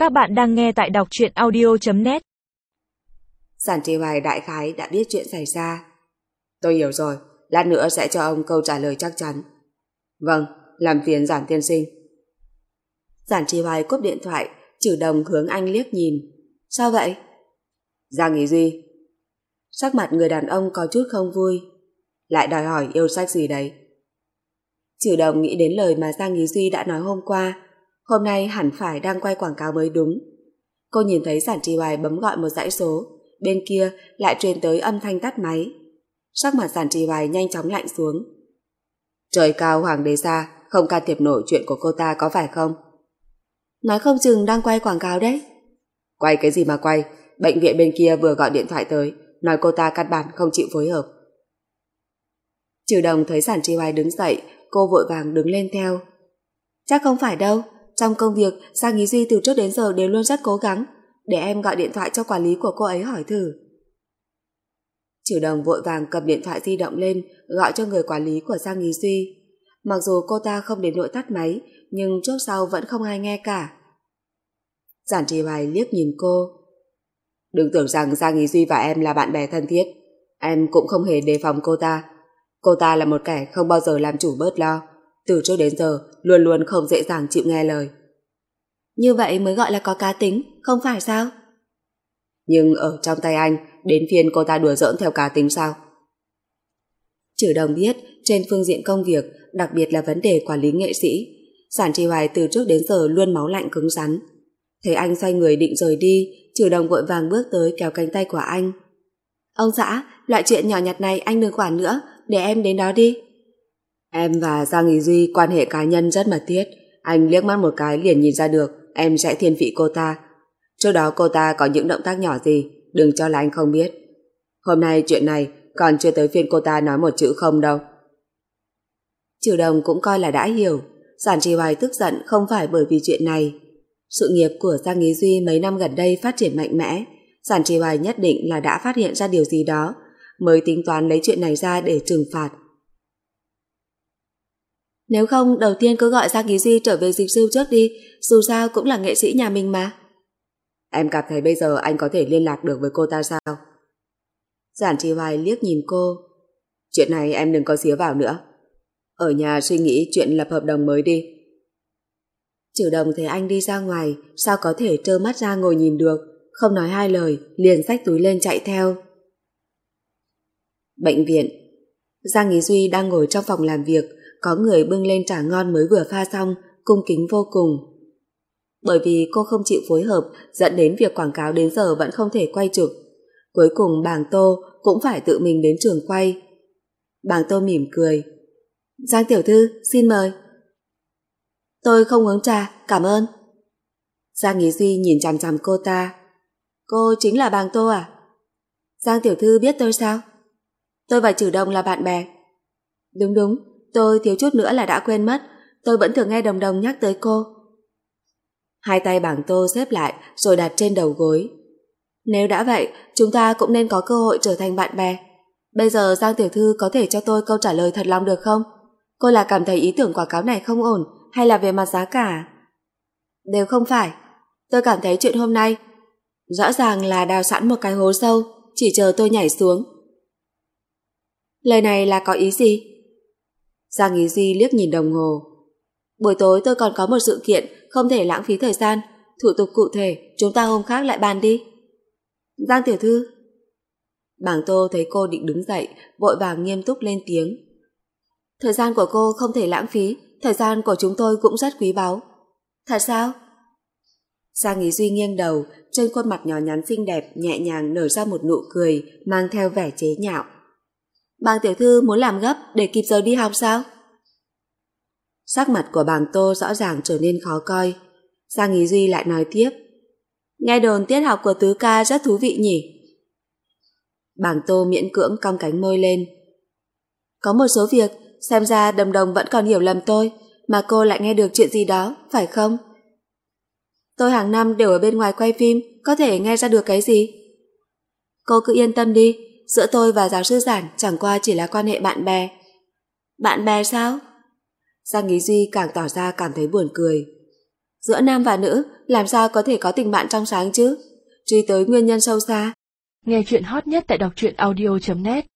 Các bạn đang nghe tại đọc truyện audio.net. Giản Trì Hoài đại khái đã biết chuyện xảy ra. Tôi hiểu rồi, lát nữa sẽ cho ông câu trả lời chắc chắn. Vâng, làm phiền Giản tiên sinh. Giản Trì Hoài cúp điện thoại, Trử Đồng hướng anh liếc nhìn. Sao vậy? Giang Ý Duy. Sắc mặt người đàn ông có chút không vui. Lại đòi hỏi yêu sách gì đấy? Trử Đồng nghĩ đến lời mà Giang Ý Duy đã nói hôm qua. Hôm nay hẳn phải đang quay quảng cáo mới đúng. Cô nhìn thấy Giản Trì Hoài bấm gọi một dãy số, bên kia lại truyền tới âm thanh tắt máy. Sắc mặt Giản Trì Hoài nhanh chóng lạnh xuống. Trời cao hoàng đế xa, không can thiệp nổi chuyện của cô ta có phải không? Nói không chừng đang quay quảng cáo đấy. Quay cái gì mà quay? Bệnh viện bên kia vừa gọi điện thoại tới, nói cô ta căn bản không chịu phối hợp. Trử Đồng thấy Giản Trì Hoài đứng dậy, cô vội vàng đứng lên theo. Chắc không phải đâu, trong công việc Giang Ý Duy từ trước đến giờ đều luôn rất cố gắng. Để em gọi điện thoại cho quản lý của cô ấy hỏi thử. Trử Đồng vội vàng cầm điện thoại di động lên, gọi cho người quản lý của Giang Ý Duy. Mặc dù cô ta không đến nỗi tắt máy, nhưng trước sau vẫn không ai nghe cả. Giản Trì Hoài liếc nhìn cô. Đừng tưởng rằng Giang Ý Duy và em là bạn bè thân thiết. Em cũng không hề đề phòng cô ta. Cô ta là một kẻ không bao giờ làm chủ bớt lo. Từ trước đến giờ luôn luôn không dễ dàng chịu nghe lời. Như vậy mới gọi là có cá tính, không phải sao? Nhưng ở trong tay anh, đến phiên cô ta đùa giỡn theo cá tính sao? Trử Đồng biết, trên phương diện công việc, đặc biệt là vấn đề quản lý nghệ sĩ, Giản Trì Hoài từ trước đến giờ luôn máu lạnh cứng rắn. Thấy anh xoay người định rời đi, Trử Đồng vội vàng bước tới kéo cánh tay của anh. Ông xã, loại chuyện nhỏ nhặt này anh đừng quản nữa, để em đến đó đi. Em và Giang Ý Duy quan hệ cá nhân rất mật thiết, anh liếc mắt một cái liền nhìn ra được em sẽ thiên vị cô ta. Trước đó cô ta có những động tác nhỏ gì, đừng cho là anh không biết. Hôm nay chuyện này còn chưa tới phiên cô ta nói một chữ không đâu. Trử Đồng cũng coi là đã hiểu. Giản Trì Hoài tức giận không phải bởi vì chuyện này. Sự nghiệp của Giang Ý Duy mấy năm gần đây phát triển mạnh mẽ. Giản Trì Hoài nhất định là đã phát hiện ra điều gì đó, mới tính toán lấy chuyện này ra để trừng phạt. Nếu không, đầu tiên cứ gọi Giang Ý Duy trở về dịch dư trước đi, dù sao cũng là nghệ sĩ nhà mình mà. Em cảm thấy bây giờ anh có thể liên lạc được với cô ta sao? Giản Trì Hoài liếc nhìn cô. Chuyện này em đừng có xía vào nữa. Ở nhà suy nghĩ chuyện lập hợp đồng mới đi. Trử Đồng thấy anh đi ra ngoài, sao có thể trơ mắt ra ngồi nhìn được, không nói hai lời, liền xách túi lên chạy theo. Bệnh viện. Giang Ý Duy đang ngồi trong phòng làm việc, có người bưng lên trà ngon mới vừa pha xong, cung kính vô cùng. Bởi vì cô không chịu phối hợp, dẫn đến việc quảng cáo đến giờ vẫn không thể quay chụp. Cuối cùng Bàng Tô cũng phải tự mình đến trường quay. Bàng Tô mỉm cười. Giang tiểu thư, xin mời. Tôi không uống trà, cảm ơn. Giang Ý Duy nhìn chằm chằm cô ta. Cô chính là Bàng Tô à? Giang tiểu thư biết tôi sao? Tôi và Trử Đồng là bạn bè. Đúng, tôi thiếu chút nữa là đã quên mất. Tôi vẫn thường nghe Đồng Đồng nhắc tới cô. Hai tay Bàng Tô xếp lại rồi đặt trên đầu gối. Nếu đã vậy, chúng ta cũng nên có cơ hội trở thành bạn bè. Bây giờ Giang tiểu thư có thể cho tôi câu trả lời thật lòng được không? Cô là cảm thấy ý tưởng quảng cáo này không ổn, hay là về mặt giá cả? Đều không phải. Tôi cảm thấy chuyện hôm nay rõ ràng là đào sẵn một cái hố sâu, chỉ chờ tôi nhảy xuống. Lời này là có ý gì? Giang Ý Duy liếc nhìn đồng hồ. Buổi tối tôi còn có một sự kiện, không thể lãng phí thời gian. Thủ tục cụ thể chúng ta hôm khác lại bàn đi. Giang tiểu thư. Bàng Tô thấy cô định đứng dậy, vội vàng nghiêm túc lên tiếng. Thời gian của cô không thể lãng phí, thời gian của chúng tôi cũng rất quý báu. Thật sao? Giang Ý Duy nghiêng đầu, trên khuôn mặt nhỏ nhắn xinh đẹp nhẹ nhàng nở ra một nụ cười mang theo vẻ chế nhạo. Bàng tiểu thư muốn làm gấp để kịp giờ đi học sao? Sắc mặt của Bàng Tô rõ ràng trở nên khó coi. Giang Ý Duy lại nói tiếp. Nghe đồn tiết học của Tứ ca rất thú vị nhỉ? Bàng Tô miễn cưỡng cong cánh môi lên. Có một số việc, xem ra Đồng Đồng vẫn còn hiểu lầm tôi, mà cô lại nghe được chuyện gì đó, phải không? Tôi hàng năm đều ở bên ngoài quay phim, có thể nghe ra được cái gì? Cô cứ yên tâm đi, giữa tôi và giáo sư Giản chẳng qua chỉ là quan hệ bạn bè. Bạn bè sao? Giang Ý Duy càng tỏ ra cảm thấy buồn cười. Giữa nam và nữ làm sao có thể có tình bạn trong sáng chứ? Truy tới nguyên nhân sâu xa. Nghe chuyện hot nhất tại đọc truyện audio.net